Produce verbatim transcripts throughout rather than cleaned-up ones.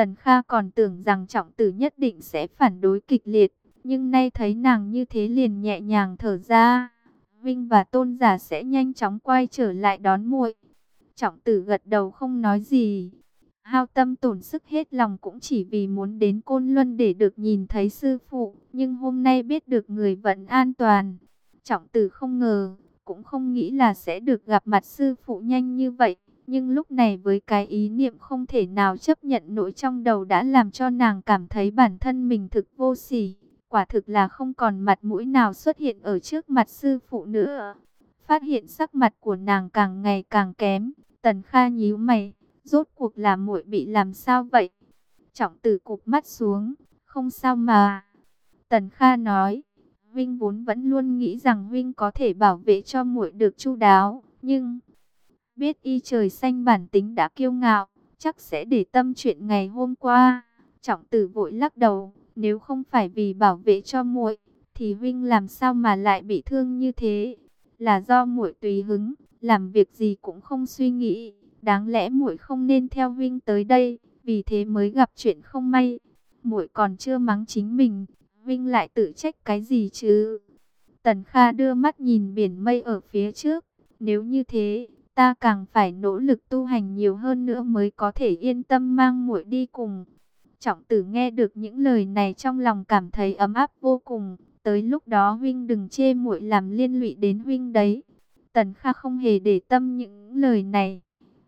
Tần Kha còn tưởng rằng Trọng Tử nhất định sẽ phản đối kịch liệt, nhưng nay thấy nàng như thế liền nhẹ nhàng thở ra. Vinh và Tôn giả sẽ nhanh chóng quay trở lại đón muội. Trọng Tử gật đầu không nói gì. Hao tâm tổn sức hết lòng cũng chỉ vì muốn đến Côn Luân để được nhìn thấy sư phụ, nhưng hôm nay biết được người vẫn an toàn. Trọng Tử không ngờ, cũng không nghĩ là sẽ được gặp mặt sư phụ nhanh như vậy. Nhưng lúc này với cái ý niệm không thể nào chấp nhận nổi trong đầu đã làm cho nàng cảm thấy bản thân mình thực vô sỉ. Quả thực là không còn mặt mũi nào xuất hiện ở trước mặt sư phụ nữa. Phát hiện sắc mặt của nàng càng ngày càng kém, Tần Kha nhíu mày, rốt cuộc là muội bị làm sao vậy? Trọng Tử cụp mắt xuống, không sao mà. Tần Kha nói, Vinh vốn vẫn luôn nghĩ rằng Vinh có thể bảo vệ cho muội được chu đáo, nhưng biết y trời xanh bản tính đã kiêu ngạo, chắc sẽ để tâm chuyện ngày hôm qua. Trọng Tử vội lắc đầu, nếu không phải vì bảo vệ cho muội, thì Vinh làm sao mà lại bị thương như thế? Là do muội tùy hứng, làm việc gì cũng không suy nghĩ. Đáng lẽ muội không nên theo Vinh tới đây, vì thế mới gặp chuyện không may. Muội còn chưa mắng chính mình, Vinh lại tự trách cái gì chứ? Tần Kha đưa mắt nhìn biển mây ở phía trước, nếu như thế, ta càng phải nỗ lực tu hành nhiều hơn nữa mới có thể yên tâm mang muội đi cùng. Trọng Tử nghe được những lời này trong lòng cảm thấy ấm áp vô cùng. Tới lúc đó huynh đừng chê muội làm liên lụy đến huynh đấy. Tần Kha không hề để tâm những lời này.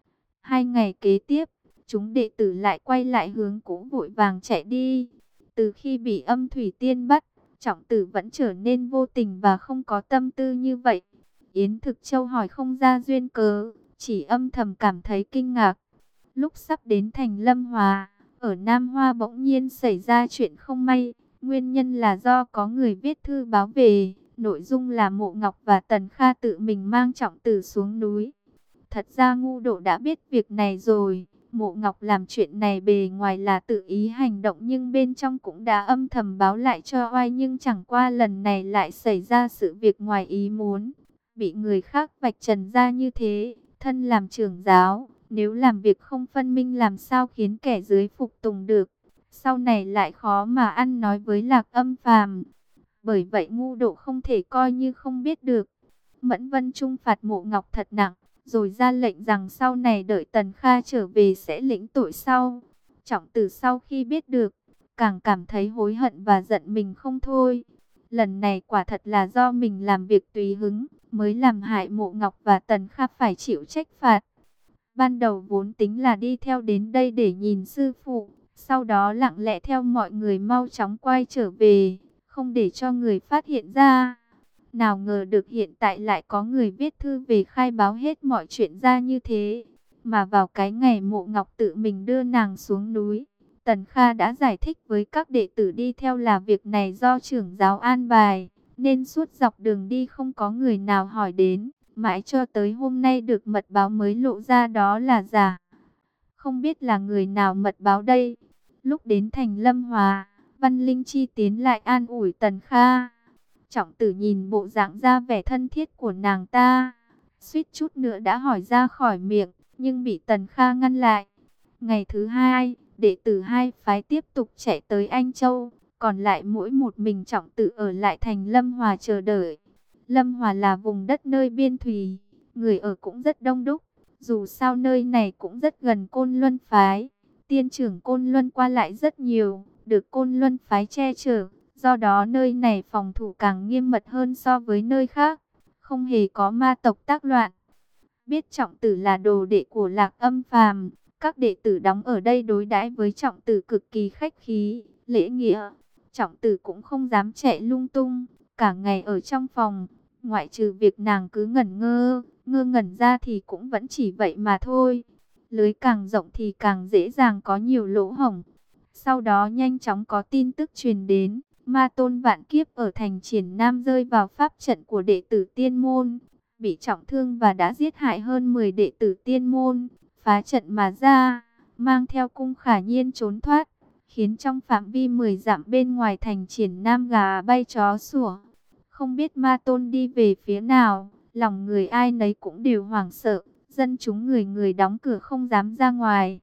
Hai ngày kế tiếp, chúng đệ tử lại quay lại hướng cũ vội vàng chạy đi. Từ khi bị Âm Thủy Tiên bắt, Trọng Tử vẫn trở nên vô tình và không có tâm tư như vậy. Yến Thực Châu hỏi không ra duyên cớ, chỉ âm thầm cảm thấy kinh ngạc. Lúc sắp đến thành Lâm Hòa, ở Nam Hoa bỗng nhiên xảy ra chuyện không may. Nguyên nhân là do có người viết thư báo về, nội dung là Mộ Ngọc và Tần Kha tự mình mang Trọng Tử xuống núi. Thật ra Ngu Độ đã biết việc này rồi. Mộ Ngọc làm chuyện này bề ngoài là tự ý hành động nhưng bên trong cũng đã âm thầm báo lại cho oai, nhưng chẳng qua lần này lại xảy ra sự việc ngoài ý muốn. Bị người khác vạch trần ra như thế, thân làm trưởng giáo, nếu làm việc không phân minh làm sao khiến kẻ dưới phục tùng được. Sau này lại khó mà ăn nói với Lạc Âm Phàm. Bởi vậy Ngu Độ không thể coi như không biết được. Mẫn Vân Trung phạt Mộ Ngọc thật nặng, rồi ra lệnh rằng sau này đợi Tần Kha trở về sẽ lĩnh tội sau. Trọng Tử sau khi biết được, càng cảm thấy hối hận và giận mình không thôi. Lần này quả thật là do mình làm việc tùy hứng, mới làm hại Mộ Ngọc và Tần Kha phải chịu trách phạt. Ban đầu vốn tính là đi theo đến đây để nhìn sư phụ, sau đó lặng lẽ theo mọi người mau chóng quay trở về, không để cho người phát hiện ra. Nào ngờ được hiện tại lại có người viết thư về khai báo hết mọi chuyện ra như thế. Mà vào cái ngày Mộ Ngọc tự mình đưa nàng xuống núi, Tần Kha đã giải thích với các đệ tử đi theo là việc này do trưởng giáo an bài, nên suốt dọc đường đi không có người nào hỏi đến. Mãi cho tới hôm nay được mật báo mới lộ ra đó là giả. Không biết là người nào mật báo đây. Lúc đến thành Lâm Hòa, Văn Linh Chi tiến lại an ủi Tần Kha. Trọng Tử nhìn bộ dạng ra vẻ thân thiết của nàng ta, suýt chút nữa đã hỏi ra khỏi miệng, nhưng bị Tần Kha ngăn lại. Ngày thứ hai, đệ tử hai phái tiếp tục chạy tới Anh Châu, còn lại mỗi một mình Trọng Tử ở lại thành Lâm Hòa chờ đợi. Lâm Hòa là vùng đất nơi biên thùy, người ở cũng rất đông đúc. Dù sao nơi này cũng rất gần Côn Luân phái, tiên trưởng Côn Luân qua lại rất nhiều, được Côn Luân phái che chở. Do đó nơi này phòng thủ càng nghiêm mật hơn so với nơi khác, không hề có ma tộc tác loạn. Biết Trọng Tử là đồ đệ của Lạc Âm Phàm, các đệ tử đóng ở đây đối đãi với Trọng Tử cực kỳ khách khí, lễ nghĩa. Trọng Tử cũng không dám chạy lung tung, cả ngày ở trong phòng, ngoại trừ việc nàng cứ ngẩn ngơ, ngơ ngẩn ra thì cũng vẫn chỉ vậy mà thôi. Lưới càng rộng thì càng dễ dàng có nhiều lỗ hổng. Sau đó nhanh chóng có tin tức truyền đến, Ma Tôn Vạn Kiếp ở thành Triển Nam rơi vào pháp trận của đệ tử Tiên Môn, bị trọng thương và đã giết hại hơn mười đệ tử Tiên Môn, phá trận mà ra, mang theo Cung Khả Nhiên trốn thoát, khiến trong phạm vi mười dặm bên ngoài thành Triển Nam gà bay chó sủa. Không biết Ma Tôn đi về phía nào, lòng người ai nấy cũng đều hoảng sợ, dân chúng người người đóng cửa không dám ra ngoài.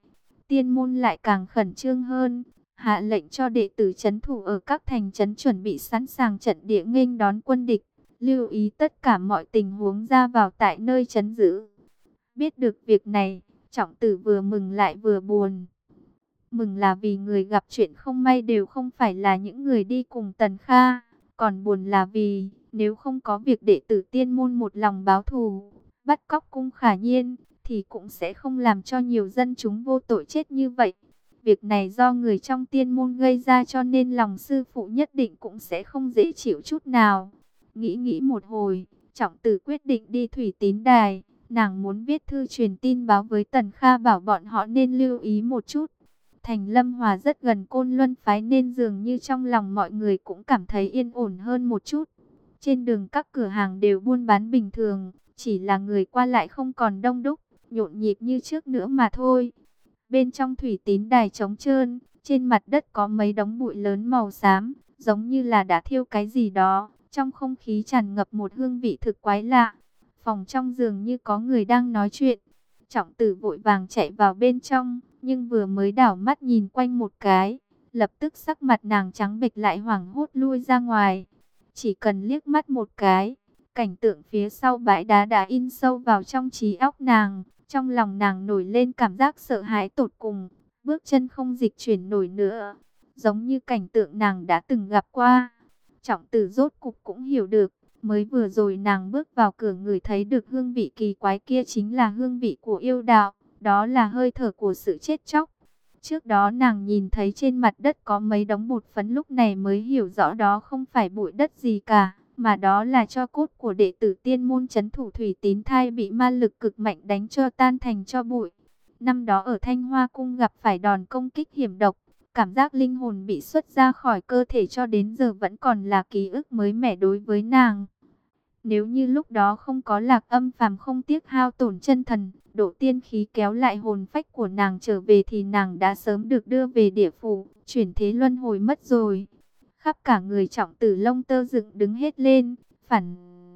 tiên môn lại càng khẩn trương hơn, hạ lệnh cho đệ tử trấn thủ ở các thành trấn chuẩn bị sẵn sàng trận địa nghênh đón quân địch, lưu ý tất cả mọi tình huống ra vào tại nơi trấn giữ. Biết được việc này, Trọng Tử vừa mừng lại vừa buồn. Mừng là vì người gặp chuyện không may đều không phải là những người đi cùng Tần Kha, còn buồn là vì nếu không có việc đệ tử tiên môn một lòng báo thù, bắt cóc Cung Khả Nhiên, thì cũng sẽ không làm cho nhiều dân chúng vô tội chết như vậy. Việc này do người trong tiên môn gây ra cho nên lòng sư phụ nhất định cũng sẽ không dễ chịu chút nào. Nghĩ nghĩ một hồi, Trọng Tử quyết định đi Thủy Tín Đài. Nàng muốn viết thư truyền tin báo với Tần Kha bảo bọn họ nên lưu ý một chút. Thành Lâm Hòa rất gần Côn Luân phái nên dường như trong lòng mọi người cũng cảm thấy yên ổn hơn một chút. Trên đường các cửa hàng đều buôn bán bình thường, chỉ là người qua lại không còn đông đúc, nhộn nhịp như trước nữa mà thôi. Bên trong Thủy Tín Đài trống trơn, trên mặt đất có mấy đống bụi lớn màu xám, giống như là đã thiêu cái gì đó. Trong không khí tràn ngập một hương vị thực quái lạ. Phòng trong giường như có người đang nói chuyện. Trọng Tử vội vàng chạy vào bên trong, nhưng vừa mới đảo mắt nhìn quanh một cái, lập tức sắc mặt nàng trắng bệch lại hoảng hốt lui ra ngoài. Chỉ cần liếc mắt một cái, cảnh tượng phía sau bãi đá đã in sâu vào trong trí óc nàng. Trong lòng nàng nổi lên cảm giác sợ hãi tột cùng, bước chân không dịch chuyển nổi nữa, giống như cảnh tượng nàng đã từng gặp qua. Trọng Tử rốt cục cũng hiểu được, mới vừa rồi nàng bước vào cửa ngửi thấy được hương vị kỳ quái kia chính là hương vị của yêu đạo, đó là hơi thở của sự chết chóc. Trước đó nàng nhìn thấy trên mặt đất có mấy đống bột phấn, lúc này mới hiểu rõ đó không phải bụi đất gì cả, mà đó là tro cốt của đệ tử tiên môn trấn thủ Thủy Tín Thai bị ma lực cực mạnh đánh cho tan thành tro bụi. Năm đó ở Thanh Hoa Cung gặp phải đòn công kích hiểm độc, cảm giác linh hồn bị xuất ra khỏi cơ thể cho đến giờ vẫn còn là ký ức mới mẻ đối với nàng. Nếu như lúc đó không có Lạc Âm Phàm không tiếc hao tổn chân thần, độ tiên khí kéo lại hồn phách của nàng trở về thì nàng đã sớm được đưa về địa phủ, chuyển thế luân hồi mất rồi. Khắp cả người Trọng Tử lông tơ dựng đứng hết lên, phản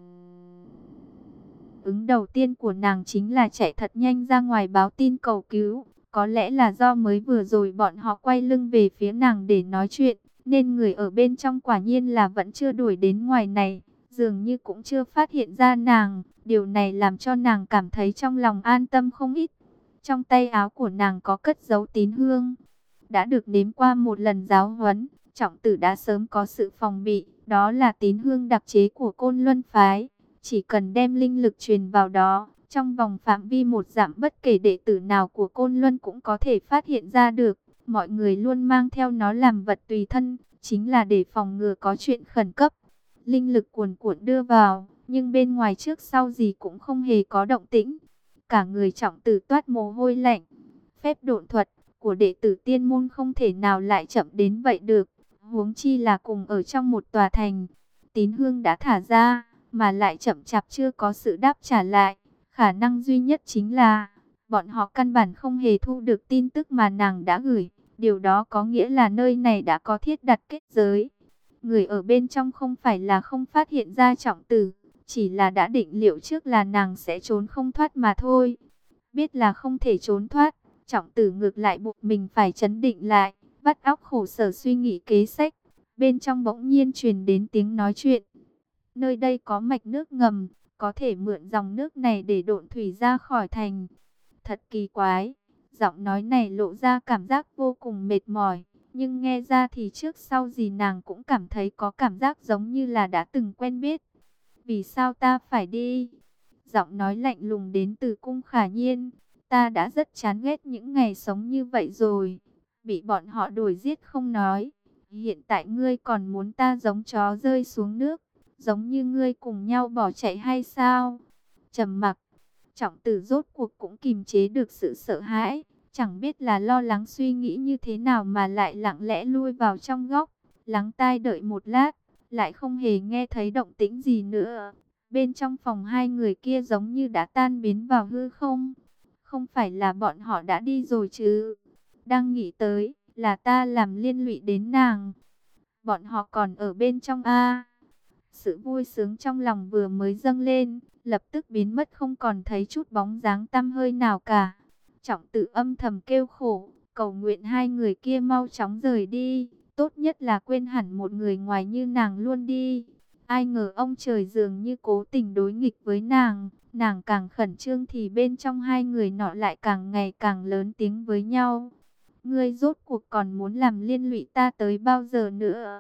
ứng đầu tiên của nàng chính là chạy thật nhanh ra ngoài báo tin cầu cứu. Có lẽ là do mới vừa rồi bọn họ quay lưng về phía nàng để nói chuyện, nên người ở bên trong quả nhiên là vẫn chưa đuổi đến ngoài này, dường như cũng chưa phát hiện ra nàng. Điều này làm cho nàng cảm thấy trong lòng an tâm không ít. Trong tay áo của nàng có cất giấu tín hương. Đã được nếm qua một lần giáo huấn, Trọng Tử đã sớm có sự phòng bị, đó là tín hương đặc chế của Côn Luân phái. Chỉ cần đem linh lực truyền vào đó, trong vòng phạm vi một dặm bất kể đệ tử nào của Côn Luân cũng có thể phát hiện ra được. Mọi người luôn mang theo nó làm vật tùy thân, chính là để phòng ngừa có chuyện khẩn cấp. Linh lực cuồn cuộn đưa vào, nhưng bên ngoài trước sau gì cũng không hề có động tĩnh. Cả người Trọng Tử toát mồ hôi lạnh. Phép độn thuật của đệ tử tiên môn không thể nào lại chậm đến vậy được, huống chi là cùng ở trong một tòa thành. Tín hương đã thả ra, mà lại chậm chạp chưa có sự đáp trả lại. Khả năng duy nhất chính là bọn họ căn bản không hề thu được tin tức mà nàng đã gửi. Điều đó có nghĩa là nơi này đã có thiết đặt kết giới. Người ở bên trong không phải là không phát hiện ra Trọng Tử, chỉ là đã định liệu trước là nàng sẽ trốn không thoát mà thôi. Biết là không thể trốn thoát, Trọng Tử ngược lại buộc mình phải trấn định lại, vắt óc khổ sở suy nghĩ kế sách. Bên trong bỗng nhiên truyền đến tiếng nói chuyện. Nơi đây có mạch nước ngầm, có thể mượn dòng nước này để độn thủy ra khỏi thành. Thật kỳ quái, giọng nói này lộ ra cảm giác vô cùng mệt mỏi, nhưng nghe ra thì trước sau gì nàng cũng cảm thấy có cảm giác giống như là đã từng quen biết. Vì sao ta phải đi? Giọng nói lạnh lùng đến từ Cung Khả Nhiên. Ta đã rất chán ghét những ngày sống như vậy rồi. Bị bọn họ đuổi giết không nói. Hiện tại ngươi còn muốn ta giống chó rơi xuống nước, giống như ngươi cùng nhau bỏ chạy hay sao? Trầm mặc, Trọng Tử rốt cuộc cũng kìm chế được sự sợ hãi, chẳng biết là lo lắng suy nghĩ như thế nào mà lại lặng lẽ lui vào trong góc, lắng tai đợi một lát, lại không hề nghe thấy động tĩnh gì nữa. Bên trong phòng hai người kia giống như đã tan biến vào hư không. Không phải là bọn họ đã đi rồi chứ? Đang nghĩ tới, là ta làm liên lụy đến nàng. Bọn họ còn ở bên trong a. Sự vui sướng trong lòng vừa mới dâng lên, lập tức biến mất không còn thấy chút bóng dáng tăm hơi nào cả. Trọng Tử âm thầm kêu khổ, cầu nguyện hai người kia mau chóng rời đi, tốt nhất là quên hẳn một người ngoài như nàng luôn đi. Ai ngờ ông trời dường như cố tình đối nghịch với nàng, nàng càng khẩn trương thì bên trong hai người nọ lại càng ngày càng lớn tiếng với nhau. Ngươi rốt cuộc còn muốn làm liên lụy ta tới bao giờ nữa?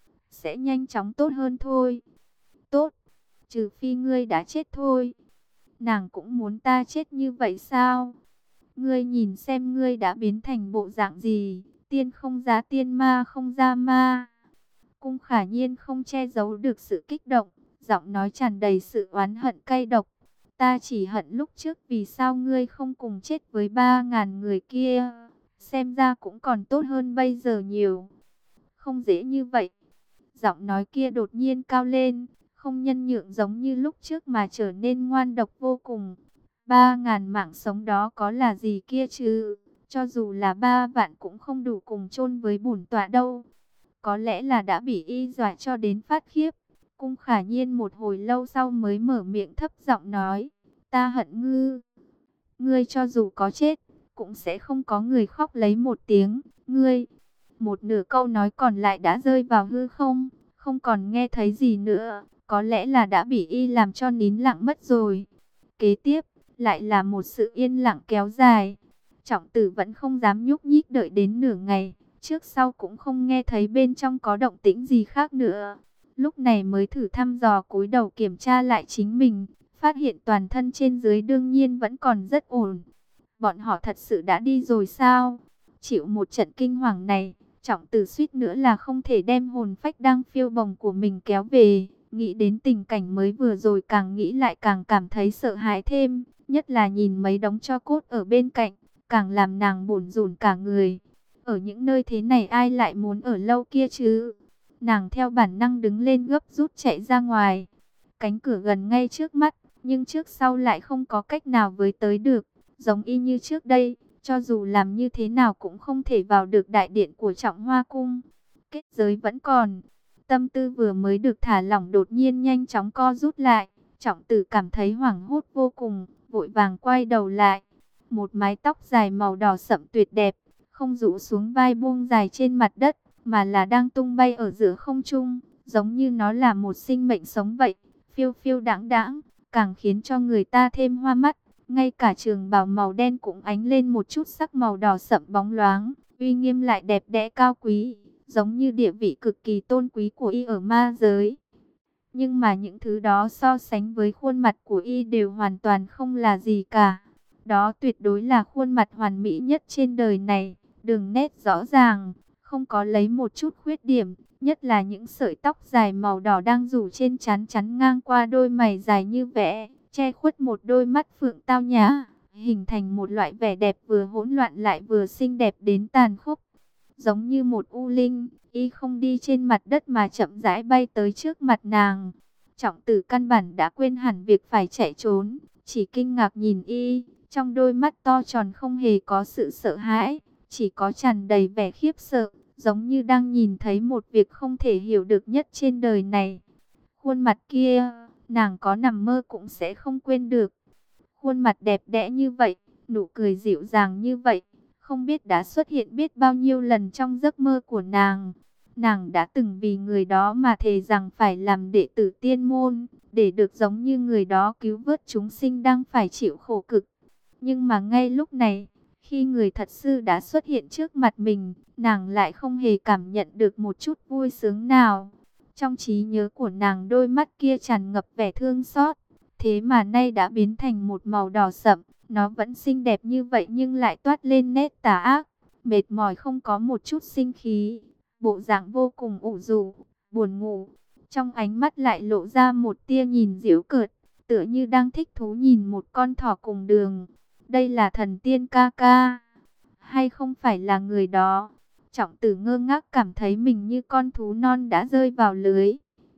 Sẽ nhanh chóng tốt hơn thôi. Tốt, trừ phi ngươi đã chết thôi. Nàng cũng muốn ta chết như vậy sao? Ngươi nhìn xem ngươi đã biến thành bộ dạng gì, tiên không ra tiên ma không ra ma. Cung Khả Nhiên không che giấu được sự kích động, giọng nói tràn đầy sự oán hận cay độc. Ta chỉ hận lúc trước vì sao ngươi không cùng chết với ba ngàn người kia, xem ra cũng còn tốt hơn bây giờ nhiều. Không dễ như vậy. Giọng nói kia đột nhiên cao lên, không nhân nhượng giống như lúc trước mà trở nên ngoan độc vô cùng. Ba ngàn mạng sống đó có là gì kia chứ? Cho dù là ba vạn cũng không đủ cùng chôn với bổn tọa đâu. Có lẽ là đã bị y dọa cho đến phát khiếp. Cung Khả Nhiên một hồi lâu sau mới mở miệng thấp giọng nói. Ta hận ngư. Ngươi cho dù có chết, cũng sẽ không có người khóc lấy một tiếng. Ngươi, một nửa câu nói còn lại đã rơi vào hư không, không còn nghe thấy gì nữa. Có lẽ là đã bị y làm cho nín lặng mất rồi. Kế tiếp, lại là một sự yên lặng kéo dài. Trọng Tử vẫn không dám nhúc nhích đợi đến nửa ngày. Trước sau cũng không nghe thấy bên trong có động tĩnh gì khác nữa. Lúc này mới thử thăm dò cúi đầu kiểm tra lại chính mình. Phát hiện toàn thân trên dưới đương nhiên vẫn còn rất ổn. Bọn họ thật sự đã đi rồi sao? Chịu một trận kinh hoàng này, Trọng Tử suýt nữa là không thể đem hồn phách đang phiêu bồng của mình kéo về. Nghĩ đến tình cảnh mới vừa rồi càng nghĩ lại càng cảm thấy sợ hãi thêm. Nhất là nhìn mấy đống tro cốt ở bên cạnh, càng làm nàng bủn rủn cả người. Ở những nơi thế này ai lại muốn ở lâu kia chứ? Nàng theo bản năng đứng lên gấp rút chạy ra ngoài. Cánh cửa gần ngay trước mắt, nhưng trước sau lại không có cách nào với tới được. Giống y như trước đây, cho dù làm như thế nào cũng không thể vào được đại điện của Trọng Hoa Cung. Kết giới vẫn còn. Tâm tư vừa mới được thả lỏng đột nhiên nhanh chóng co rút lại. Trọng Tử cảm thấy hoảng hốt vô cùng, vội vàng quay đầu lại. Một mái tóc dài màu đỏ sậm tuyệt đẹp, không rũ xuống vai buông dài trên mặt đất, mà là đang tung bay ở giữa không trung, giống như nó là một sinh mệnh sống vậy, phiêu phiêu đãng đãng, càng khiến cho người ta thêm hoa mắt. Ngay cả trường bào màu đen cũng ánh lên một chút sắc màu đỏ sậm bóng loáng, uy nghiêm lại đẹp đẽ cao quý, giống như địa vị cực kỳ tôn quý của y ở ma giới. Nhưng mà những thứ đó so sánh với khuôn mặt của y đều hoàn toàn không là gì cả. Đó tuyệt đối là khuôn mặt hoàn mỹ nhất trên đời này, đường nét rõ ràng, không có lấy một chút khuyết điểm, nhất là những sợi tóc dài màu đỏ đang rủ trên trán chắn ngang qua đôi mày dài như vẽ, che khuất một đôi mắt phượng tao nhã, hình thành một loại vẻ đẹp vừa hỗn loạn lại vừa xinh đẹp đến tàn khốc. Giống như một u linh, y không đi trên mặt đất mà chậm rãi bay tới trước mặt nàng. Trọng Tử căn bản đã quên hẳn việc phải chạy trốn, chỉ kinh ngạc nhìn y, trong đôi mắt to tròn không hề có sự sợ hãi, chỉ có tràn đầy vẻ khiếp sợ, giống như đang nhìn thấy một việc không thể hiểu được nhất trên đời này. Khuôn mặt kia, nàng có nằm mơ cũng sẽ không quên được. Khuôn mặt đẹp đẽ như vậy, nụ cười dịu dàng như vậy, không biết đã xuất hiện biết bao nhiêu lần trong giấc mơ của nàng. Nàng đã từng vì người đó mà thề rằng phải làm đệ tử tiên môn, để được giống như người đó cứu vớt chúng sinh đang phải chịu khổ cực. Nhưng mà ngay lúc này, khi người thật sự đã xuất hiện trước mặt mình, nàng lại không hề cảm nhận được một chút vui sướng nào. Trong trí nhớ của nàng đôi mắt kia tràn ngập vẻ thương xót, thế mà nay đã biến thành một màu đỏ sậm. Nó vẫn xinh đẹp như vậy nhưng lại toát lên nét tà ác, mệt mỏi không có một chút sinh khí, bộ dạng vô cùng ủ rũ, buồn ngủ. Trong ánh mắt lại lộ ra một tia nhìn giễu cợt, tựa như đang thích thú nhìn một con thỏ cùng đường. Đây là thần tiên ca ca, hay không phải là người đó? Trọng Tử ngơ ngác cảm thấy mình như con thú non đã rơi vào lưới.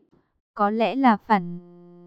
Có lẽ là phản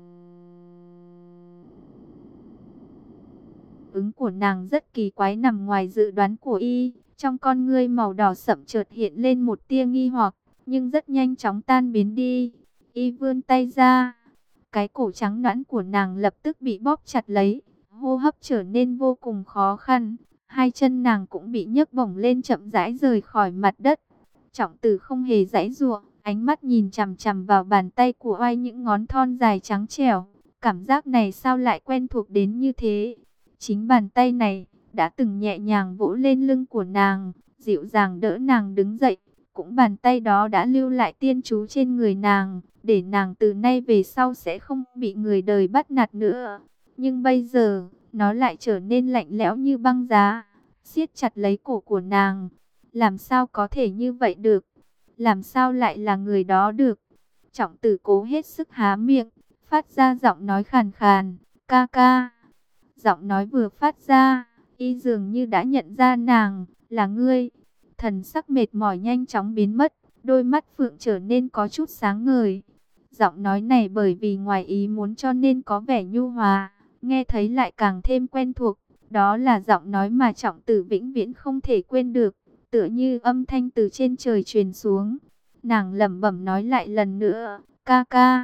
ứng của nàng rất kỳ quái nằm ngoài dự đoán của y. Trong con ngươi màu đỏ sậm chợt hiện lên một tia nghi hoặc, nhưng rất nhanh chóng tan biến đi. Y vươn tay ra, cái cổ trắng nõn của nàng lập tức bị bóp chặt lấy, hô hấp trở nên vô cùng khó khăn. Hai chân nàng cũng bị nhấc bổng lên chậm rãi rời khỏi mặt đất. Trọng Tử không hề giãy giụa, ánh mắt nhìn chằm chằm vào bàn tay của oai, những ngón thon dài trắng trẻo. Cảm giác này sao lại quen thuộc đến như thế? Chính bàn tay này đã từng nhẹ nhàng vỗ lên lưng của nàng, dịu dàng đỡ nàng đứng dậy. Cũng bàn tay đó đã lưu lại tiên chú trên người nàng, để nàng từ nay về sau sẽ không bị người đời bắt nạt nữa. Nhưng bây giờ, nó lại trở nên lạnh lẽo như băng giá, siết chặt lấy cổ của nàng. Làm sao có thể như vậy được? Làm sao lại là người đó được? Trọng Tử cố hết sức há miệng, phát ra giọng nói khàn khàn, ca ca. Giọng nói vừa phát ra, y dường như đã nhận ra nàng, là ngươi. Thần sắc mệt mỏi nhanh chóng biến mất, đôi mắt phượng trở nên có chút sáng ngời. Giọng nói này bởi vì ngoài ý muốn cho nên có vẻ nhu hòa, nghe thấy lại càng thêm quen thuộc. Đó là giọng nói mà Trọng Tử vĩnh viễn không thể quên được, tựa như âm thanh từ trên trời truyền xuống. Nàng lẩm bẩm nói lại lần nữa, ca ca,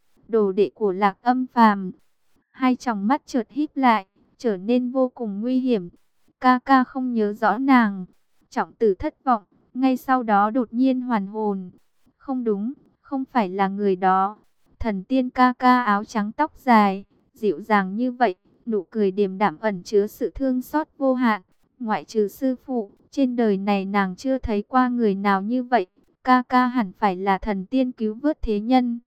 đồ đệ của Lạc Âm Phàm. Hai tròng mắt chợt híp lại, trở nên vô cùng nguy hiểm. Ca ca không nhớ rõ nàng. Trọng Tử thất vọng, ngay sau đó đột nhiên hoàn hồn. Không đúng, không phải là người đó. Thần tiên ca ca áo trắng tóc dài, dịu dàng như vậy, nụ cười điềm đạm ẩn chứa sự thương xót vô hạn. Ngoại trừ sư phụ, trên đời này nàng chưa thấy qua người nào như vậy. Ca ca hẳn phải là thần tiên cứu vớt thế nhân.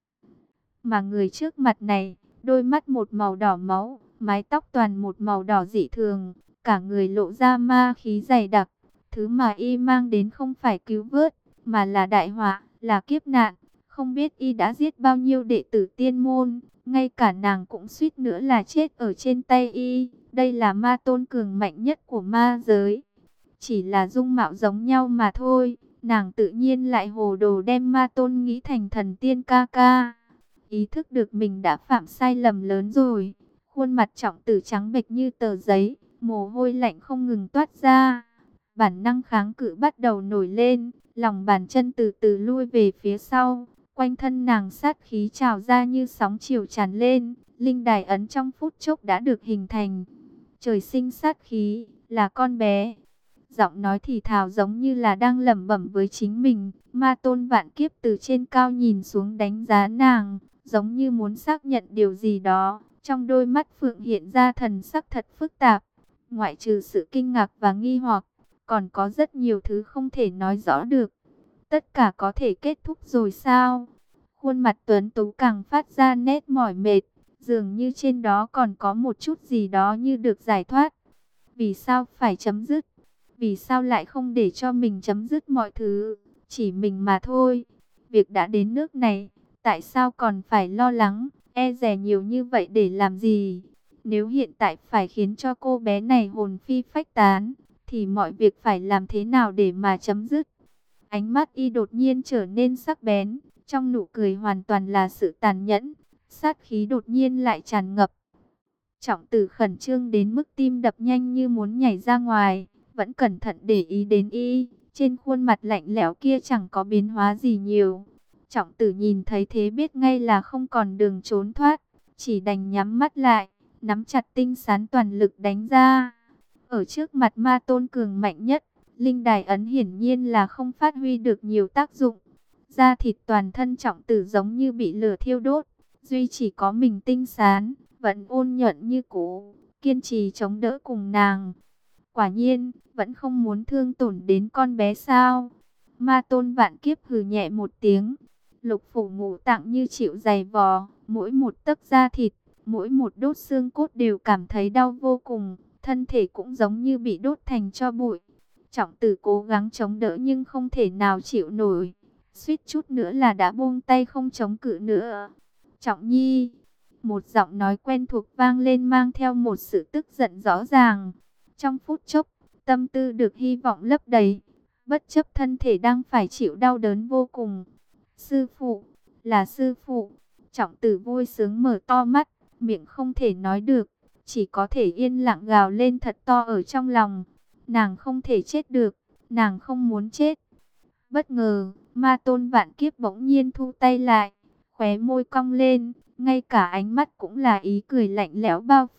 Mà người trước mặt này, đôi mắt một màu đỏ máu, mái tóc toàn một màu đỏ dị thường, cả người lộ ra ma khí dày đặc. Thứ mà y mang đến không phải cứu vớt, mà là đại họa, là kiếp nạn. Không biết y đã giết bao nhiêu đệ tử tiên môn, ngay cả nàng cũng suýt nữa là chết ở trên tay y. Đây là ma tôn cường mạnh nhất của ma giới. Chỉ là dung mạo giống nhau mà thôi, nàng tự nhiên lại hồ đồ đem ma tôn nghĩ thành thần tiên ca ca. Ý thức được mình đã phạm sai lầm lớn rồi, khuôn mặt Trọng Tử trắng bệch như tờ giấy, mồ hôi lạnh không ngừng toát ra. Bản năng kháng cự bắt đầu nổi lên, lòng bàn chân từ từ lui về phía sau, quanh thân nàng sát khí trào ra như sóng chiều tràn lên, linh đài ấn trong phút chốc đã được hình thành. Trời sinh sát khí, là con bé. Giọng nói thì thào giống như là đang lẩm bẩm với chính mình. Ma tôn vạn kiếp từ trên cao nhìn xuống đánh giá nàng, giống như muốn xác nhận điều gì đó. Trong đôi mắt phượng hiện ra thần sắc thật phức tạp. Ngoại trừ sự kinh ngạc và nghi hoặc, còn có rất nhiều thứ không thể nói rõ được. Tất cả có thể kết thúc rồi sao? Khuôn mặt tuấn tú càng phát ra nét mỏi mệt, dường như trên đó còn có một chút gì đó như được giải thoát. Vì sao phải chấm dứt? Vì sao lại không để cho mình chấm dứt mọi thứ? Chỉ mình mà thôi. Việc đã đến nước này, tại sao còn phải lo lắng, e dè nhiều như vậy để làm gì? Nếu hiện tại phải khiến cho cô bé này hồn phi phách tán, thì mọi việc phải làm thế nào để mà chấm dứt? Ánh mắt y đột nhiên trở nên sắc bén, trong nụ cười hoàn toàn là sự tàn nhẫn, sát khí đột nhiên lại tràn ngập. Trọng Tử khẩn trương đến mức tim đập nhanh như muốn nhảy ra ngoài, vẫn cẩn thận để ý đến y, trên khuôn mặt lạnh lẽo kia chẳng có biến hóa gì nhiều. Trọng Tử nhìn thấy thế biết ngay là không còn đường trốn thoát, chỉ đành nhắm mắt lại, nắm chặt tinh sán toàn lực đánh ra. Ở trước mặt ma tôn cường mạnh nhất, linh đài ấn hiển nhiên là không phát huy được nhiều tác dụng. Da thịt toàn thân Trọng Tử giống như bị lửa thiêu đốt, duy chỉ có mình tinh sán, vẫn ôn nhuận như cũ, kiên trì chống đỡ cùng nàng. Quả nhiên, vẫn không muốn thương tổn đến con bé sao? Ma tôn vạn kiếp hừ nhẹ một tiếng, lục phủ ngũ tạng như chịu giày vò, mỗi một tấc da thịt, mỗi một đốt xương cốt đều cảm thấy đau vô cùng, thân thể cũng giống như bị đốt thành tro bụi. Trọng Tử cố gắng chống đỡ nhưng không thể nào chịu nổi, suýt chút nữa là đã buông tay không chống cự nữa. Trọng Nhi, một giọng nói quen thuộc vang lên mang theo một sự tức giận rõ ràng. Trong phút chốc, tâm tư được hy vọng lấp đầy, bất chấp thân thể đang phải chịu đau đớn vô cùng. Sư phụ, là sư phụ. Trọng Tử vui sướng mở to mắt, miệng không thể nói được, chỉ có thể yên lặng gào lên thật to ở trong lòng. Nàng không thể chết được, nàng không muốn chết. Bất ngờ, ma tôn vạn kiếp bỗng nhiên thu tay lại, khóe môi cong lên, ngay cả ánh mắt cũng là ý cười lạnh lẽo bao phủ,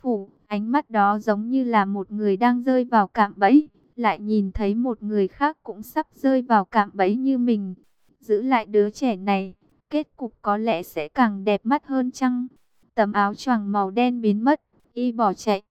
Ánh mắt đó giống như là một người đang rơi vào cạm bẫy, lại nhìn thấy một người khác cũng sắp rơi vào cạm bẫy như mình. Giữ lại đứa trẻ này, kết cục có lẽ sẽ càng đẹp mắt hơn chăng? Tấm áo choàng màu đen biến mất, y bỏ chạy.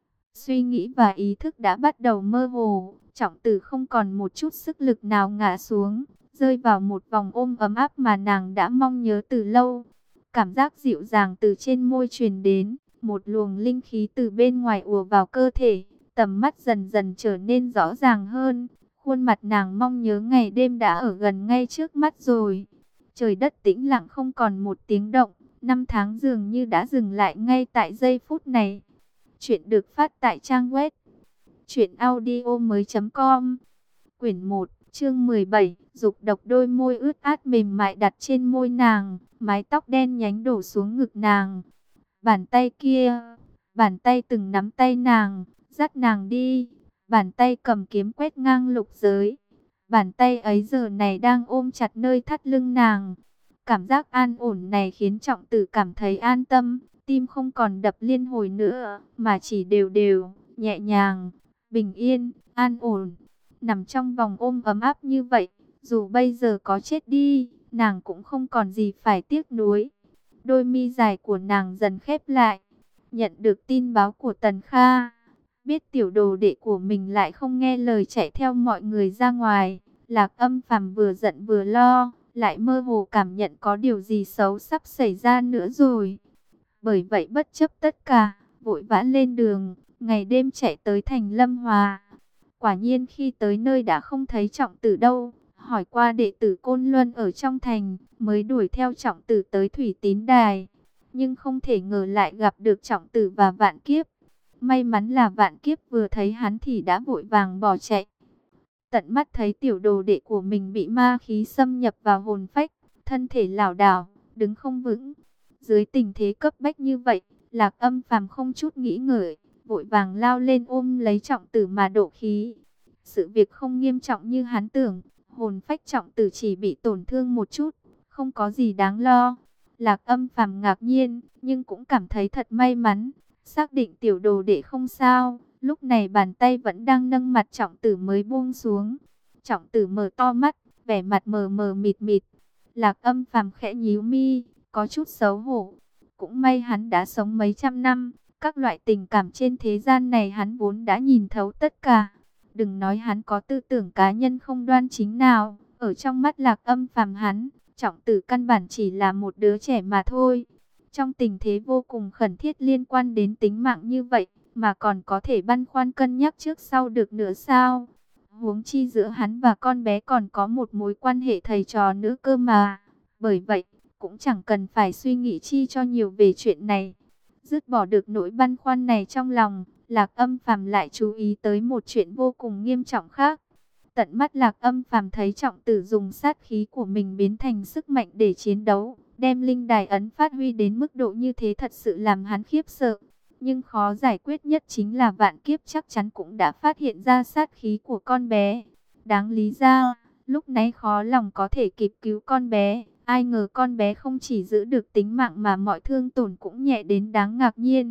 Suy nghĩ và ý thức đã bắt đầu mơ hồ, Trọng Tử không còn một chút sức lực nào ngã xuống, rơi vào một vòng ôm ấm áp mà nàng đã mong nhớ từ lâu. Cảm giác dịu dàng từ trên môi truyền đến, một luồng linh khí từ bên ngoài ùa vào cơ thể, tầm mắt dần dần trở nên rõ ràng hơn. Khuôn mặt nàng mong nhớ ngày đêm đã ở gần ngay trước mắt rồi. Trời đất tĩnh lặng không còn một tiếng động, năm tháng dường như đã dừng lại ngay tại giây phút này. Chuyện được phát tại trang web truyện audio mới com. Quyển một, chương mười bảy, dục độc. Đôi môi ướt át mềm mại đặt trên môi nàng, mái tóc đen nhánh đổ xuống ngực nàng. Bàn tay kia, bàn tay từng nắm tay nàng, dắt nàng đi. Bàn tay cầm kiếm quét ngang lục giới. Bàn tay ấy giờ này đang ôm chặt nơi thắt lưng nàng. Cảm giác an ổn này khiến Trọng Tử cảm thấy an tâm. Tim không còn đập liên hồi nữa, mà chỉ đều đều, nhẹ nhàng, bình yên, an ổn. Nằm trong vòng ôm ấm áp như vậy, dù bây giờ có chết đi, nàng cũng không còn gì phải tiếc nuối. Đôi mi dài của nàng dần khép lại. Nhận được tin báo của Tần Kha, biết tiểu đồ đệ của mình lại không nghe lời chạy theo mọi người ra ngoài, Lạc Âm Phàm vừa giận vừa lo, lại mơ hồ cảm nhận có điều gì xấu sắp xảy ra nữa rồi. Bởi vậy bất chấp tất cả, vội vã lên đường, ngày đêm chạy tới thành Lâm Hòa. Quả nhiên khi tới nơi đã không thấy Trọng Tử đâu, hỏi qua đệ tử Côn Luân ở trong thành, mới đuổi theo Trọng Tử tới Thủy Tín Đài. Nhưng không thể ngờ lại gặp được Trọng Tử và Vạn Kiếp. May mắn là Vạn Kiếp vừa thấy hắn thì đã vội vàng bỏ chạy. Tận mắt thấy tiểu đồ đệ của mình bị ma khí xâm nhập vào hồn phách, thân thể lảo đảo, đứng không vững. Dưới tình thế cấp bách như vậy, Lạc Âm Phàm không chút nghĩ ngợi, vội vàng lao lên ôm lấy Trọng Tử mà độ khí. Sự việc không nghiêm trọng như hắn tưởng, hồn phách Trọng Tử chỉ bị tổn thương một chút, không có gì đáng lo. Lạc Âm Phàm ngạc nhiên, nhưng cũng cảm thấy thật may mắn, xác định tiểu đồ đệ không sao. Lúc này bàn tay vẫn đang nâng mặt Trọng Tử mới buông xuống. Trọng Tử mở to mắt, vẻ mặt mờ mờ mịt mịt. Lạc Âm Phàm khẽ nhíu mi, có chút xấu hổ. Cũng may hắn đã sống mấy trăm năm, các loại tình cảm trên thế gian này hắn vốn đã nhìn thấu tất cả. Đừng nói hắn có tư tưởng cá nhân không đoan chính nào, ở trong mắt Lạc Âm Phàm hắn, Trọng Tử căn bản chỉ là một đứa trẻ mà thôi. Trong tình thế vô cùng khẩn thiết liên quan đến tính mạng như vậy, mà còn có thể băn khoăn cân nhắc trước sau được nữa sao? Huống chi giữa hắn và con bé còn có một mối quan hệ thầy trò nữa cơ mà. Bởi vậy, cũng chẳng cần phải suy nghĩ chi cho nhiều về chuyện này. Dứt bỏ được nỗi băn khoăn này trong lòng, Lạc Âm Phàm lại chú ý tới một chuyện vô cùng nghiêm trọng khác. Tận mắt Lạc Âm Phàm thấy Trọng Tử dùng sát khí của mình biến thành sức mạnh để chiến đấu, đem linh đài ấn phát huy đến mức độ như thế thật sự làm hắn khiếp sợ. Nhưng khó giải quyết nhất chính là Vạn Kiếp chắc chắn cũng đã phát hiện ra sát khí của con bé. Đáng lý ra, lúc nãy khó lòng có thể kịp cứu con bé. Ai ngờ con bé không chỉ giữ được tính mạng mà mọi thương tổn cũng nhẹ đến đáng ngạc nhiên.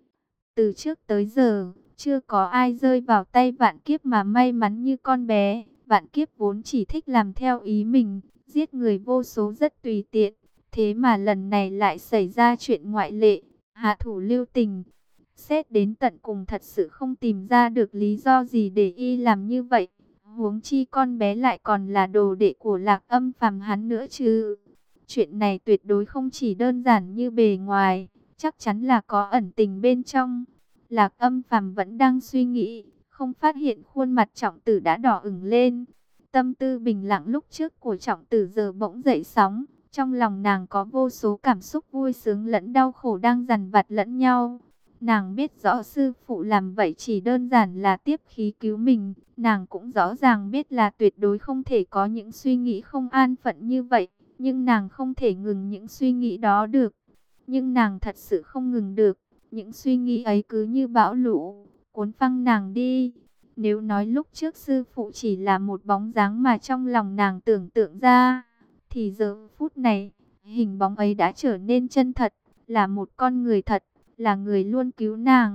Từ trước tới giờ, chưa có ai rơi vào tay Vạn Kiếp mà may mắn như con bé. Vạn Kiếp vốn chỉ thích làm theo ý mình, giết người vô số rất tùy tiện. Thế mà lần này lại xảy ra chuyện ngoại lệ, hạ thủ lưu tình. Xét đến tận cùng thật sự không tìm ra được lý do gì để y làm như vậy. Huống chi con bé lại còn là đồ đệ của Lạc Âm Phàm hắn nữa chứ. Chuyện này tuyệt đối không chỉ đơn giản như bề ngoài, chắc chắn là có ẩn tình bên trong. Lạc Âm Phàm vẫn đang suy nghĩ, không phát hiện khuôn mặt Trọng Tử đã đỏ ửng lên. Tâm tư bình lặng lúc trước của Trọng Tử giờ bỗng dậy sóng, trong lòng nàng có vô số cảm xúc vui sướng lẫn đau khổ đang dằn vặt lẫn nhau. Nàng biết rõ sư phụ làm vậy chỉ đơn giản là tiếp khí cứu mình, nàng cũng rõ ràng biết là tuyệt đối không thể có những suy nghĩ không an phận như vậy. Nhưng nàng không thể ngừng những suy nghĩ đó được. Nhưng nàng thật sự không ngừng được. Những suy nghĩ ấy cứ như bão lũ, cuốn phăng nàng đi. Nếu nói lúc trước sư phụ chỉ là một bóng dáng mà trong lòng nàng tưởng tượng ra, thì giờ phút này, hình bóng ấy đã trở nên chân thật, là một con người thật, là người luôn cứu nàng.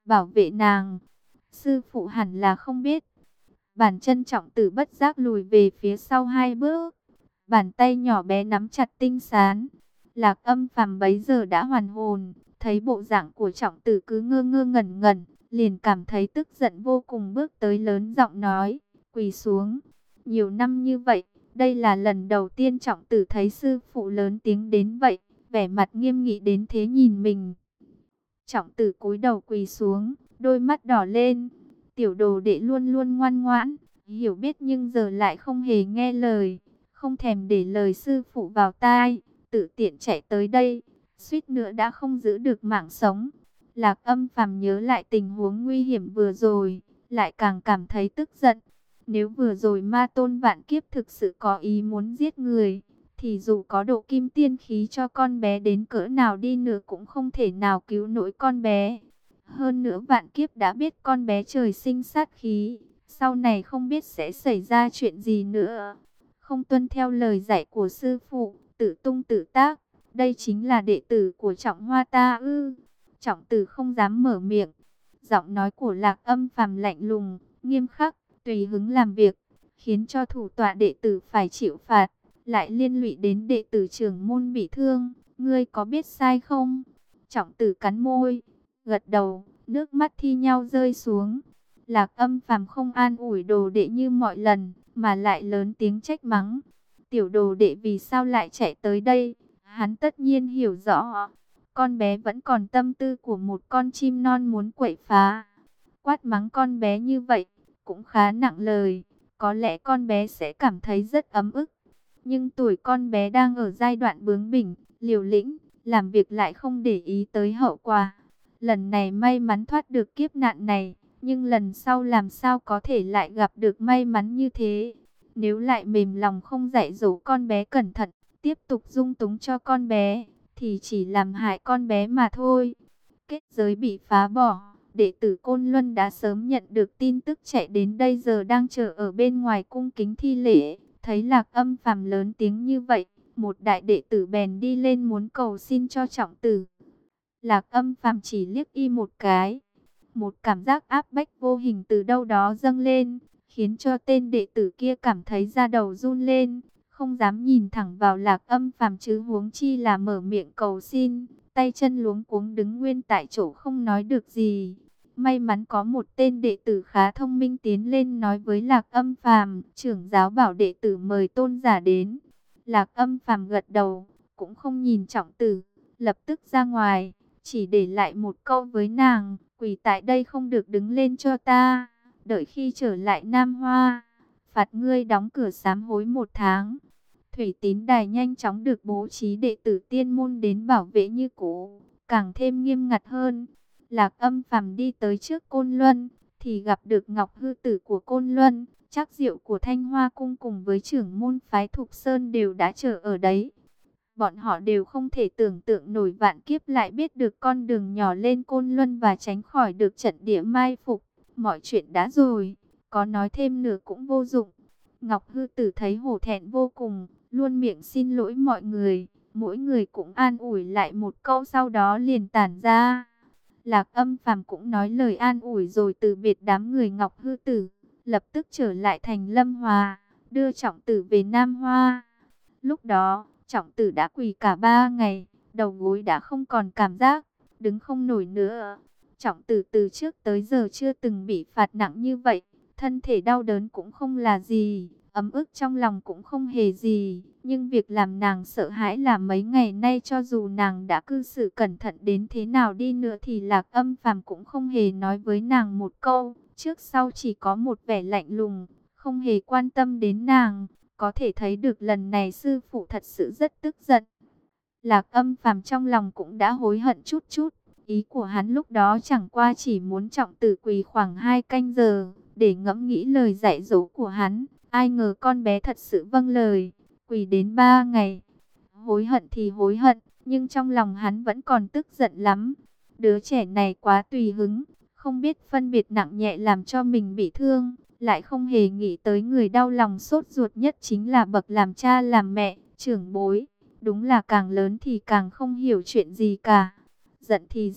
bảo vệ nàng. Sư phụ hẳn là không biết. Bàn chân Trọng Tử bất giác lùi về phía sau hai bước. Bàn tay nhỏ bé nắm chặt tinh sán. Lạc Âm Phàm bấy giờ đã hoàn hồn, thấy bộ dạng của Trọng Tử cứ ngơ ngơ ngẩn ngẩn, liền cảm thấy tức giận vô cùng, bước tới lớn giọng nói, quỳ xuống. Nhiều năm như vậy, đây là lần đầu tiên Trọng Tử thấy sư phụ lớn tiếng đến vậy, vẻ mặt nghiêm nghị đến thế nhìn mình. Trọng Tử cúi đầu quỳ xuống, đôi mắt đỏ lên. Tiểu đồ đệ luôn luôn ngoan ngoãn, hiểu biết nhưng giờ lại không hề nghe lời, không thèm để lời sư phụ vào tai, tự tiện chạy tới đây, suýt nữa đã không giữ được mạng sống. Lạc Âm Phàm nhớ lại tình huống nguy hiểm vừa rồi, lại càng cảm thấy tức giận. Nếu vừa rồi Ma Tôn Vạn Kiếp thực sự có ý muốn giết người, thì dù có độ kim tiên khí cho con bé đến cỡ nào đi nữa cũng không thể nào cứu nổi con bé. Hơn nữa Vạn Kiếp đã biết con bé trời sinh sát khí, sau này không biết sẽ xảy ra chuyện gì nữa. Không tuân theo lời dạy của sư phụ, tự tung tự tác, đây chính là đệ tử của Trọng Hoa ta ư? Trọng Tử không dám mở miệng. Giọng nói của Lạc Âm Phàm lạnh lùng, nghiêm khắc, tùy hứng làm việc, khiến cho thủ tọa đệ tử phải chịu phạt, lại liên lụy đến đệ tử trưởng môn bị thương. Ngươi có biết sai không? Trọng Tử cắn môi, gật đầu, nước mắt thi nhau rơi xuống. Lạc Âm Phàm không an ủi đồ đệ như mọi lần, mà lại lớn tiếng trách mắng. Tiểu đồ đệ vì sao lại chạy tới đây? Hắn tất nhiên hiểu rõ. Con bé vẫn còn tâm tư của một con chim non muốn quậy phá. Quát mắng con bé như vậy, cũng khá nặng lời. Có lẽ con bé sẽ cảm thấy rất ấm ức. Nhưng tuổi con bé đang ở giai đoạn bướng bỉnh, liều lĩnh, làm việc lại không để ý tới hậu quả. Lần này may mắn thoát được kiếp nạn này, nhưng lần sau làm sao có thể lại gặp được may mắn như thế. Nếu lại mềm lòng không dạy dỗ con bé cẩn thận, tiếp tục dung túng cho con bé, thì chỉ làm hại con bé mà thôi. Kết giới bị phá bỏ, đệ tử Côn Luân đã sớm nhận được tin tức chạy đến đây, giờ đang chờ ở bên ngoài cung kính thi lễ. Thấy Lạc Âm Phàm lớn tiếng như vậy, một đại đệ tử bèn đi lên muốn cầu xin cho Trọng Tử. Lạc Âm Phàm chỉ liếc y một cái, một cảm giác áp bách vô hình từ đâu đó dâng lên, khiến cho tên đệ tử kia cảm thấy da đầu run lên, không dám nhìn thẳng vào Lạc Âm Phàm, chứ huống chi là mở miệng cầu xin, tay chân luống cuống đứng nguyên tại chỗ không nói được gì. May mắn có một tên đệ tử khá thông minh tiến lên nói với Lạc Âm Phàm, trưởng giáo bảo đệ tử mời tôn giả đến. Lạc Âm Phàm gật đầu, cũng không nhìn Trọng Tử, lập tức ra ngoài, chỉ để lại một câu với nàng, quỳ tại đây không được đứng lên cho ta, đợi khi trở lại Nam Hoa, phạt ngươi đóng cửa sám hối một tháng. Thủy Tín Đài nhanh chóng được bố trí đệ tử tiên môn đến bảo vệ như cũ, càng thêm nghiêm ngặt hơn. Lạc Âm Phàm đi tới trước Côn Luân, thì gặp được Ngọc Hư Tử của Côn Luân, Trác Diệu của Thanh Hoa Cung cùng với trưởng môn phái Thục Sơn đều đã chờ ở đấy. Bọn họ đều không thể tưởng tượng nổi Vạn Kiếp lại biết được con đường nhỏ lên Côn Luân và tránh khỏi được trận địa mai phục. Mọi chuyện đã rồi, có nói thêm nữa cũng vô dụng. Ngọc Hư Tử thấy hổ thẹn vô cùng, luôn miệng xin lỗi mọi người, mỗi người cũng an ủi lại một câu, sau đó liền tản ra. Lạc Âm Phàm cũng nói lời an ủi rồi từ biệt đám người Ngọc Hư Tử, lập tức trở lại thành Lâm Hòa, đưa Trọng Tử về Nam Hoa. Lúc đó, Trọng Tử đã quỳ cả ba ngày, đầu gối đã không còn cảm giác, đứng không nổi nữa. Trọng Tử từ trước tới giờ chưa từng bị phạt nặng như vậy, thân thể đau đớn cũng không là gì, ấm ức trong lòng cũng không hề gì, nhưng việc làm nàng sợ hãi là mấy ngày nay cho dù nàng đã cư xử cẩn thận đến thế nào đi nữa thì Lạc Âm Phàm cũng không hề nói với nàng một câu, trước sau chỉ có một vẻ lạnh lùng, không hề quan tâm đến nàng, có thể thấy được lần này sư phụ thật sự rất tức giận. Lạc Âm Phàm trong lòng cũng đã hối hận chút chút, ý của hắn lúc đó chẳng qua chỉ muốn Trọng Tử quỳ khoảng hai canh giờ, để ngẫm nghĩ lời dạy dỗ của hắn. Ai ngờ con bé thật sự vâng lời, quỳ đến ba ngày. Hối hận thì hối hận, nhưng trong lòng hắn vẫn còn tức giận lắm. Đứa trẻ này quá tùy hứng, không biết phân biệt nặng nhẹ làm cho mình bị thương, lại không hề nghĩ tới người đau lòng sốt ruột nhất chính là bậc làm cha làm mẹ, trưởng bối. Đúng là càng lớn thì càng không hiểu chuyện gì cả. Giận thì giận,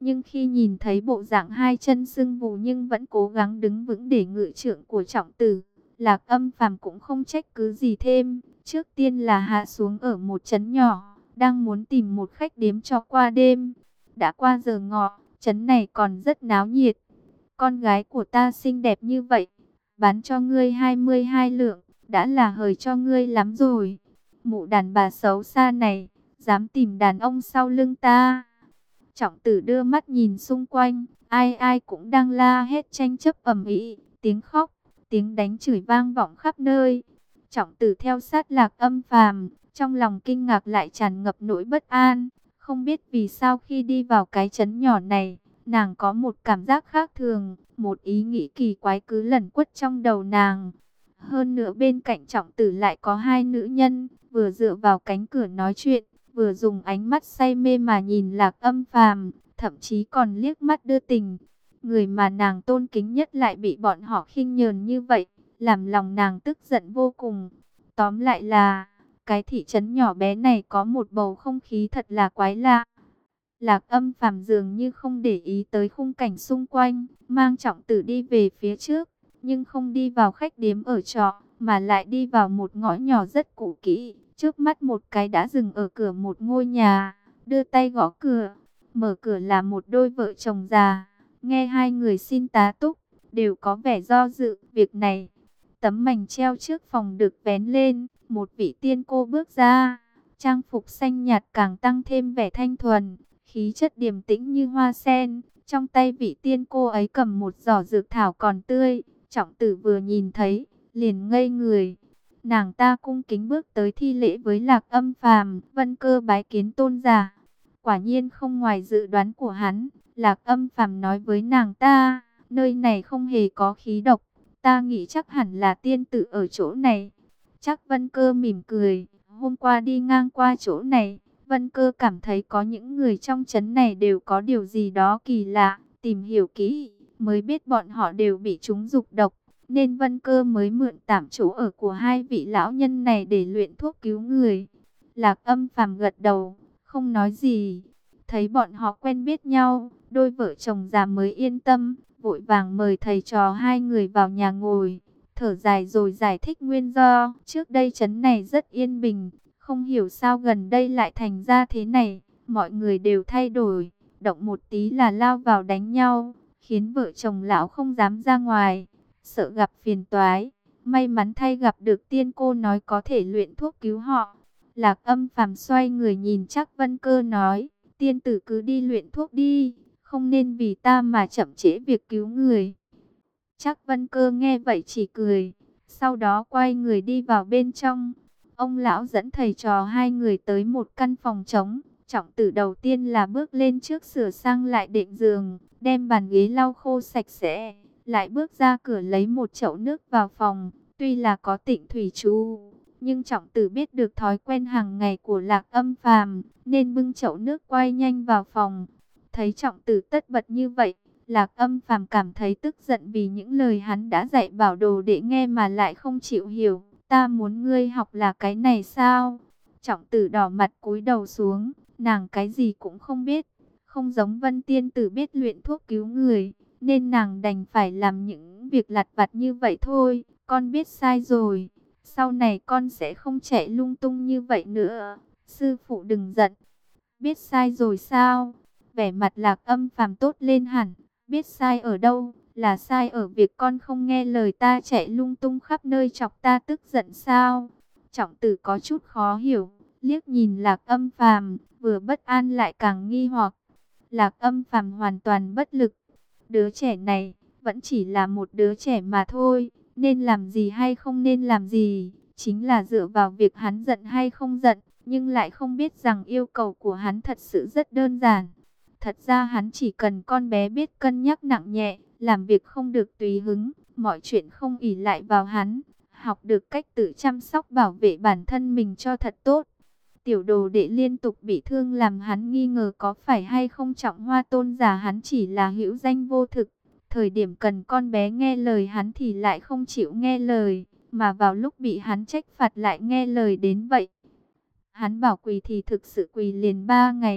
Nhưng khi nhìn thấy bộ dạng hai chân sưng vù nhưng vẫn cố gắng đứng vững để ngự trượng của Trọng Tử, Lạc Âm Phàm cũng không trách cứ gì thêm. Trước tiên là hạ xuống ở một trấn nhỏ, đang muốn tìm một khách điếm cho qua đêm. Đã qua giờ ngọ, trấn này còn rất náo nhiệt. Con gái của ta xinh đẹp như vậy, bán cho ngươi hai mươi hai lượng, đã là hời cho ngươi lắm rồi. Mụ đàn bà xấu xa này, dám tìm đàn ông sau lưng ta. Trọng Tử đưa mắt nhìn xung quanh, ai ai cũng đang la hét tranh chấp ầm ĩ, tiếng khóc, tiếng đánh chửi vang vọng khắp nơi. Trọng Tử theo sát Lạc Âm Phàm, trong lòng kinh ngạc lại tràn ngập nỗi bất an, không biết vì sao khi đi vào cái trấn nhỏ này, nàng có một cảm giác khác thường, một ý nghĩ kỳ quái cứ lẩn quất trong đầu nàng. Hơn nữa bên cạnh Trọng Tử lại có hai nữ nhân, vừa dựa vào cánh cửa nói chuyện, vừa dùng ánh mắt say mê mà nhìn Lạc Âm Phàm, thậm chí còn liếc mắt đưa tình. Người mà nàng tôn kính nhất lại bị bọn họ khinh nhờn như vậy, làm lòng nàng tức giận vô cùng. Tóm lại là, cái thị trấn nhỏ bé này có một bầu không khí thật là quái lạ. Lạc Âm Phàm dường như không để ý tới khung cảnh xung quanh, mang Trọng Tử đi về phía trước, nhưng không đi vào khách điếm ở trọ, mà lại đi vào một ngõ nhỏ rất cũ kỹ. Trước mắt một cái đã dừng ở cửa một ngôi nhà, đưa tay gõ cửa. Mở cửa là một đôi vợ chồng già, nghe hai người xin tá túc, đều có vẻ do dự việc này. Tấm mành treo trước phòng được vén lên, một vị tiên cô bước ra, trang phục xanh nhạt càng tăng thêm vẻ thanh thuần, khí chất điềm tĩnh như hoa sen. Trong tay vị tiên cô ấy cầm một giỏ dược thảo còn tươi. Trọng Tử vừa nhìn thấy, liền ngây người. Nàng ta cung kính bước tới thi lễ với Lạc Âm Phàm, Vân Cơ bái kiến tôn giả. Quả nhiên không ngoài dự đoán của hắn, Lạc Âm Phàm nói với nàng ta, nơi này không hề có khí độc, ta nghĩ chắc hẳn là tiên tử ở chỗ này. Chắc Vân Cơ mỉm cười, hôm qua đi ngang qua chỗ này, Vân Cơ cảm thấy có những người trong trấn này đều có điều gì đó kỳ lạ, tìm hiểu kỹ, mới biết bọn họ đều bị trúng dục độc. Nên Vân Cơ mới mượn tạm chỗ ở của hai vị lão nhân này để luyện thuốc cứu người. Lạc Âm Phàm gật đầu, không nói gì. Thấy bọn họ quen biết nhau, đôi vợ chồng già mới yên tâm, vội vàng mời thầy trò hai người vào nhà ngồi. Thở dài rồi giải thích nguyên do, trước đây trấn này rất yên bình, không hiểu sao gần đây lại thành ra thế này. Mọi người đều thay đổi, động một tí là lao vào đánh nhau, khiến vợ chồng lão không dám ra ngoài, sợ gặp phiền toái. May mắn thay gặp được tiên cô nói có thể luyện thuốc cứu họ. Lạc Âm Phàm xoay người nhìn Trác Vân Cơ nói, tiên tử cứ đi luyện thuốc đi, không nên vì ta mà chậm trễ việc cứu người. Trác Vân Cơ nghe vậy chỉ cười, sau đó quay người đi vào bên trong. Ông lão dẫn thầy trò hai người tới một căn phòng trống. Trọng Tử đầu tiên là bước lên trước sửa sang lại đệm giường, đem bàn ghế lau khô sạch sẽ, lại bước ra cửa lấy một chậu nước vào phòng. Tuy là có Tịnh thủy chú, nhưng Trọng Tử biết được thói quen hàng ngày của Lạc Âm Phàm, nên bưng chậu nước quay nhanh vào phòng. Thấy Trọng Tử tất bật như vậy, Lạc Âm Phàm cảm thấy tức giận vì những lời hắn đã dạy bảo đồ đệ nghe mà lại không chịu hiểu. Ta muốn ngươi học là cái này sao? Trọng Tử đỏ mặt cúi đầu xuống, nàng cái gì cũng không biết, không giống Vân tiên tử biết luyện thuốc cứu người, nên nàng đành phải làm những việc lặt vặt như vậy thôi. Con biết sai rồi, sau này con sẽ không chạy lung tung như vậy nữa. Sư phụ đừng giận. Biết sai rồi sao? Vẻ mặt Lạc Âm Phàm tốt lên hẳn. Biết sai ở đâu? Là sai ở việc con không nghe lời ta chạy lung tung khắp nơi chọc ta tức giận sao? Trọng Tử có chút khó hiểu, liếc nhìn Lạc Âm Phàm, vừa bất an lại càng nghi hoặc. Lạc Âm Phàm hoàn toàn bất lực. Đứa trẻ này vẫn chỉ là một đứa trẻ mà thôi, nên làm gì hay không nên làm gì, chính là dựa vào việc hắn giận hay không giận, nhưng lại không biết rằng yêu cầu của hắn thật sự rất đơn giản. Thật ra hắn chỉ cần con bé biết cân nhắc nặng nhẹ, làm việc không được tùy hứng, mọi chuyện không ỷ lại vào hắn, học được cách tự chăm sóc bảo vệ bản thân mình cho thật tốt. Tiểu đồ đệ liên tục bị thương làm hắn nghi ngờ có phải hay không Trọng Hoa tôn giả hắn chỉ là hữu danh vô thực. Thời điểm cần con bé nghe lời hắn thì lại không chịu nghe lời, mà vào lúc bị hắn trách phạt lại nghe lời đến vậy. Hắn bảo quỳ thì thực sự quỳ liền ba ngày,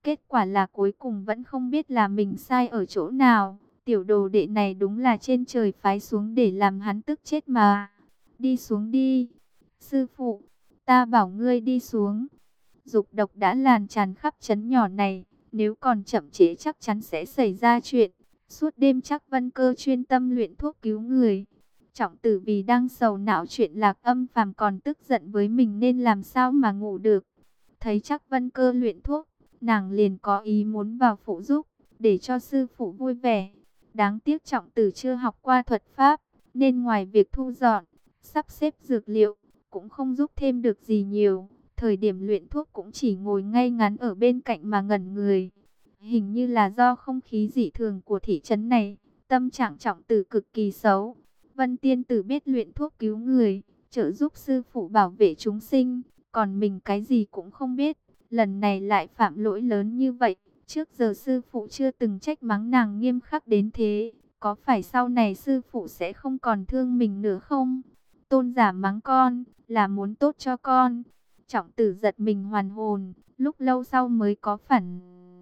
Kết quả là cuối cùng vẫn không biết là mình sai ở chỗ nào. Tiểu đồ đệ này đúng là trên trời phái xuống để làm hắn tức chết mà. Đi xuống đi. Sư phụ, ta bảo ngươi đi xuống. Dục độc đã lan tràn khắp trấn nhỏ này. Nếu còn chậm trễ chắc chắn sẽ xảy ra chuyện. Suốt đêm chắc Vân Cơ chuyên tâm luyện thuốc cứu người. Trọng tử vì đang sầu não chuyện Lạc Âm Phàm còn tức giận với mình nên làm sao mà ngủ được. Thấy chắc Vân Cơ luyện thuốc, nàng liền có ý muốn vào phụ giúp, để cho sư phụ vui vẻ. Đáng tiếc Trọng tử chưa học qua thuật pháp, nên ngoài việc thu dọn, sắp xếp dược liệu, cũng không giúp thêm được gì nhiều. Thời điểm luyện thuốc cũng chỉ ngồi ngay ngắn ở bên cạnh mà ngẩn người. Hình như là do không khí dị thường của thị trấn này, tâm trạng Trọng tử cực kỳ xấu. Vân Tiên Tử biết luyện thuốc cứu người, trợ giúp sư phụ bảo vệ chúng sinh, còn mình cái gì cũng không biết. Lần này lại phạm lỗi lớn như vậy, trước giờ sư phụ chưa từng trách mắng nàng nghiêm khắc đến thế. Có phải sau này sư phụ sẽ không còn thương mình nữa không? Tôn giả mắng con, là muốn tốt cho con. Trọng tử giật mình hoàn hồn, lúc lâu sau mới có phản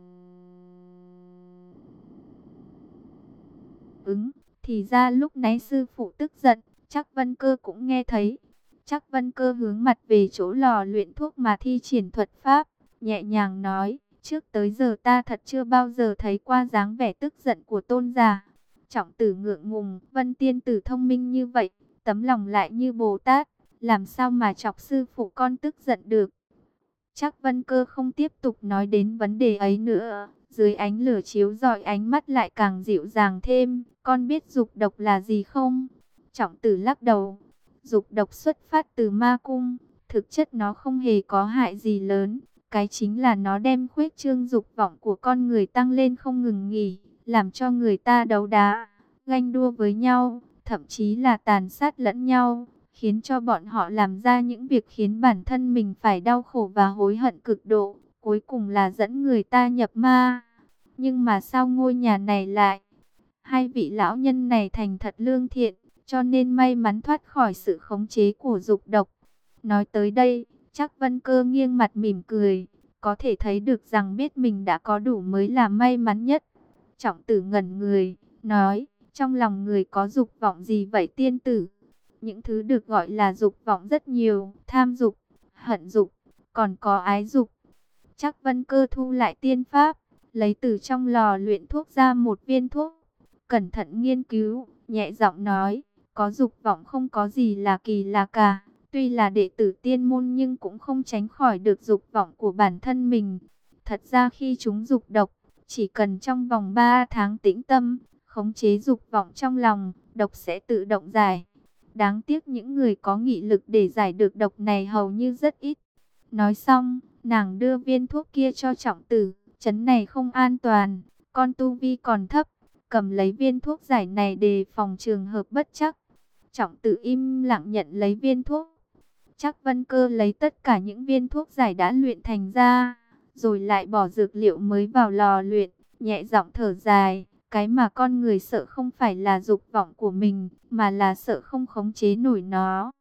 ứng. Thì ra lúc nãy sư phụ tức giận, chắc Vân Cơ cũng nghe thấy. Chắc Vân Cơ hướng mặt về chỗ lò luyện thuốc mà thi triển thuật pháp, nhẹ nhàng nói, trước tới giờ ta thật chưa bao giờ thấy qua dáng vẻ tức giận của tôn giả. Trọng tử ngượng ngùng, Vân Tiên Tử thông minh như vậy, tấm lòng lại như Bồ Tát, làm sao mà chọc sư phụ con tức giận được. Chắc Vân Cơ không tiếp tục nói đến vấn đề ấy nữa, dưới ánh lửa chiếu rọi ánh mắt lại càng dịu dàng thêm. Con biết dục độc là gì không? Trọng tử lắc đầu. Dục độc xuất phát từ ma cung, thực chất nó không hề có hại gì lớn. Cái chính là nó đem khuếch trương dục vọng của con người tăng lên không ngừng nghỉ, làm cho người ta đấu đá, ganh đua với nhau, thậm chí là tàn sát lẫn nhau, khiến cho bọn họ làm ra những việc khiến bản thân mình phải đau khổ và hối hận cực độ, cuối cùng là dẫn người ta nhập ma. Nhưng mà sao ngôi nhà này lại, hai vị lão nhân này thành thật lương thiện, cho nên may mắn thoát khỏi sự khống chế của dục độc. Nói tới đây, chắc Vân Cơ nghiêng mặt mỉm cười, có thể thấy được rằng biết mình đã có đủ mới là may mắn nhất. Trọng tử ngẩn người, nói, trong lòng người có dục vọng gì vậy tiên tử? Những thứ được gọi là dục vọng rất nhiều, tham dục, hận dục, còn có ái dục. Chắc Vân Cơ thu lại tiên pháp, lấy từ trong lò luyện thuốc ra một viên thuốc, cẩn thận nghiên cứu, nhẹ giọng nói, có dục vọng không có gì là kỳ lạ cả. Tuy là đệ tử tiên môn nhưng cũng không tránh khỏi được dục vọng của bản thân mình. Thật ra khi chúng dục độc, chỉ cần trong vòng ba tháng tĩnh tâm, khống chế dục vọng trong lòng, độc sẽ tự động giải. Đáng tiếc những người có nghị lực để giải được độc này hầu như rất ít. Nói xong, nàng đưa viên thuốc kia cho Trọng tử, trấn này không an toàn, con tu vi còn thấp, cầm lấy viên thuốc giải này đề phòng trường hợp bất trắc. Trọng tử im lặng nhận lấy viên thuốc. Chắc Vân Cơ lấy tất cả những viên thuốc giải đã luyện thành ra, rồi lại bỏ dược liệu mới vào lò luyện, nhẹ giọng thở dài. Cái mà con người sợ không phải là dục vọng của mình, mà là sợ không khống chế nổi nó.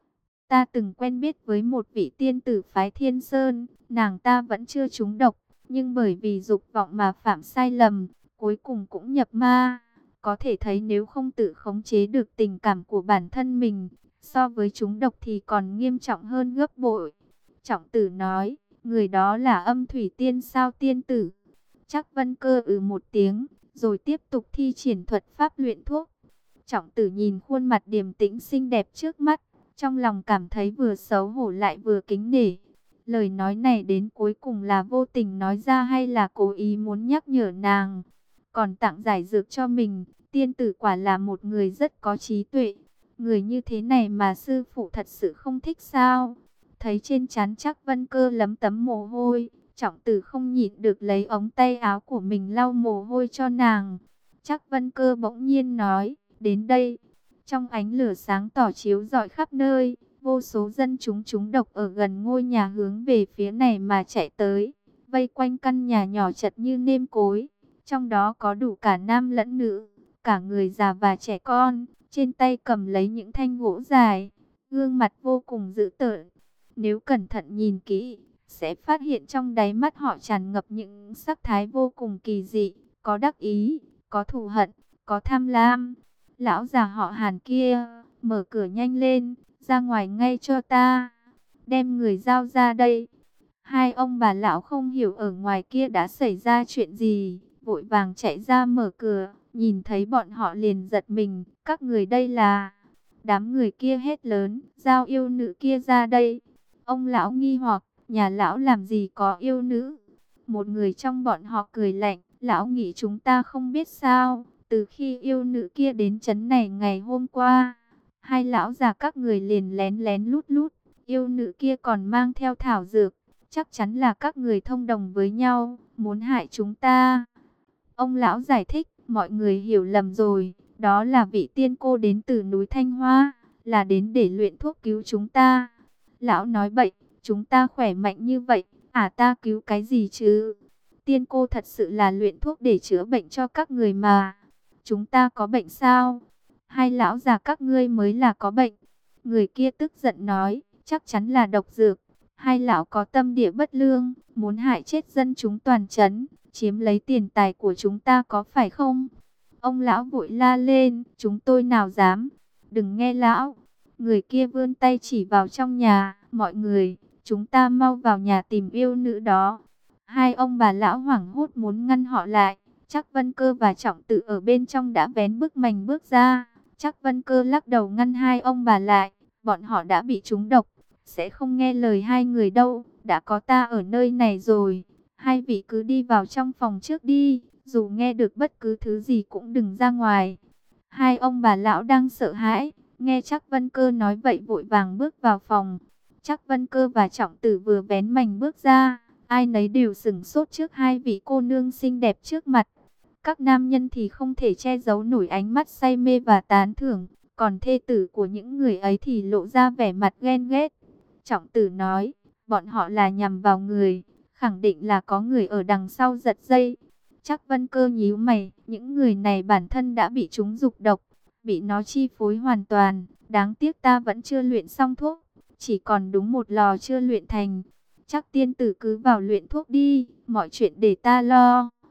Ta từng quen biết với một vị tiên tử phái Thiên Sơn, nàng ta vẫn chưa trúng độc, nhưng bởi vì dục vọng mà phạm sai lầm, cuối cùng cũng nhập ma. Có thể thấy nếu không tự khống chế được tình cảm của bản thân mình, so với trúng độc thì còn nghiêm trọng hơn gấp bội. Trọng tử nói, người đó là Âm Thủy Tiên sao tiên tử? Chắc Vân Cơ ừ một tiếng, rồi tiếp tục thi triển thuật pháp luyện thuốc. Trọng tử nhìn khuôn mặt điềm tĩnh xinh đẹp trước mắt, trong lòng cảm thấy vừa xấu hổ lại vừa kính nể. Lời nói này đến cuối cùng là vô tình nói ra hay là cố ý muốn nhắc nhở nàng? Còn tặng giải dược cho mình, tiên tử quả là một người rất có trí tuệ. Người như thế này mà sư phụ thật sự không thích sao? Thấy trên trán Chắc Vân Cơ lấm tấm mồ hôi, Trọng tử không nhịn được lấy ống tay áo của mình lau mồ hôi cho nàng. Chắc Vân Cơ bỗng nhiên nói, đến đây. Trong ánh lửa sáng tỏ chiếu rọi khắp nơi, vô số dân chúng trúng độc ở gần ngôi nhà hướng về phía này mà chạy tới, vây quanh căn nhà nhỏ chật như nêm cối. Trong đó có đủ cả nam lẫn nữ, cả người già và trẻ con, trên tay cầm lấy những thanh gỗ dài, gương mặt vô cùng dữ tợn. Nếu cẩn thận nhìn kỹ, sẽ phát hiện trong đáy mắt họ tràn ngập những sắc thái vô cùng kỳ dị, có đắc ý, có thù hận, có tham lam. Lão già họ Hàn kia, mở cửa nhanh lên, ra ngoài ngay cho ta, đem người giao ra đây. Hai ông bà lão không hiểu ở ngoài kia đã xảy ra chuyện gì, vội vàng chạy ra mở cửa, nhìn thấy bọn họ liền giật mình, các người đây là... Đám người kia hét lớn, giao yêu nữ kia ra đây. Ông lão nghi hoặc, nhà lão làm gì có yêu nữ? Một người trong bọn họ cười lạnh, lão nghĩ chúng ta không biết sao, từ khi yêu nữ kia đến trấn này ngày hôm qua, hai lão già các người liền lén lén lút lút, yêu nữ kia còn mang theo thảo dược, chắc chắn là các người thông đồng với nhau, muốn hại chúng ta. Ông lão giải thích, mọi người hiểu lầm rồi, đó là vị tiên cô đến từ núi Thanh Hoa, là đến để luyện thuốc cứu chúng ta. Lão nói bậy, chúng ta khỏe mạnh như vậy, à ta cứu cái gì chứ? Tiên cô thật sự là luyện thuốc để chữa bệnh cho các người mà. Chúng ta có bệnh sao? Hai lão già các ngươi mới là có bệnh. Người kia tức giận nói, chắc chắn là độc dược. Hai lão có tâm địa bất lương, muốn hại chết dân chúng toàn trấn, chiếm lấy tiền tài của chúng ta có phải không? Ông lão vội la lên, chúng tôi nào dám, đừng nghe lão. Người kia vươn tay chỉ vào trong nhà, mọi người, chúng ta mau vào nhà tìm yêu nữ đó. Hai ông bà lão hoảng hốt muốn ngăn họ lại, Trác Vân Cơ và Trọng Tử ở bên trong đã vén bức mành bước ra. Trác Vân Cơ lắc đầu ngăn hai ông bà lại, bọn họ đã bị trúng độc, sẽ không nghe lời hai người đâu, đã có ta ở nơi này rồi. Hai vị cứ đi vào trong phòng trước đi, dù nghe được bất cứ thứ gì cũng đừng ra ngoài. Hai ông bà lão đang sợ hãi, nghe Trác Vân Cơ nói vậy vội vàng bước vào phòng. Trác Vân Cơ và Trọng Tử vừa vén mành bước ra, ai nấy đều sửng sốt trước hai vị cô nương xinh đẹp trước mặt. Các nam nhân thì không thể che giấu nổi ánh mắt say mê và tán thưởng, còn thê tử của những người ấy thì lộ ra vẻ mặt ghen ghét. Trọng Tử nói, bọn họ là nhằm vào người, khẳng định là có người ở đằng sau giật dây. Trác Vân Cơ nhíu mày, những người này bản thân đã bị chúng dục độc, bị nó chi phối hoàn toàn, đáng tiếc ta vẫn chưa luyện xong thuốc, chỉ còn đúng một lò chưa luyện thành. Trác tiên tử cứ vào luyện thuốc đi, mọi chuyện để ta lo.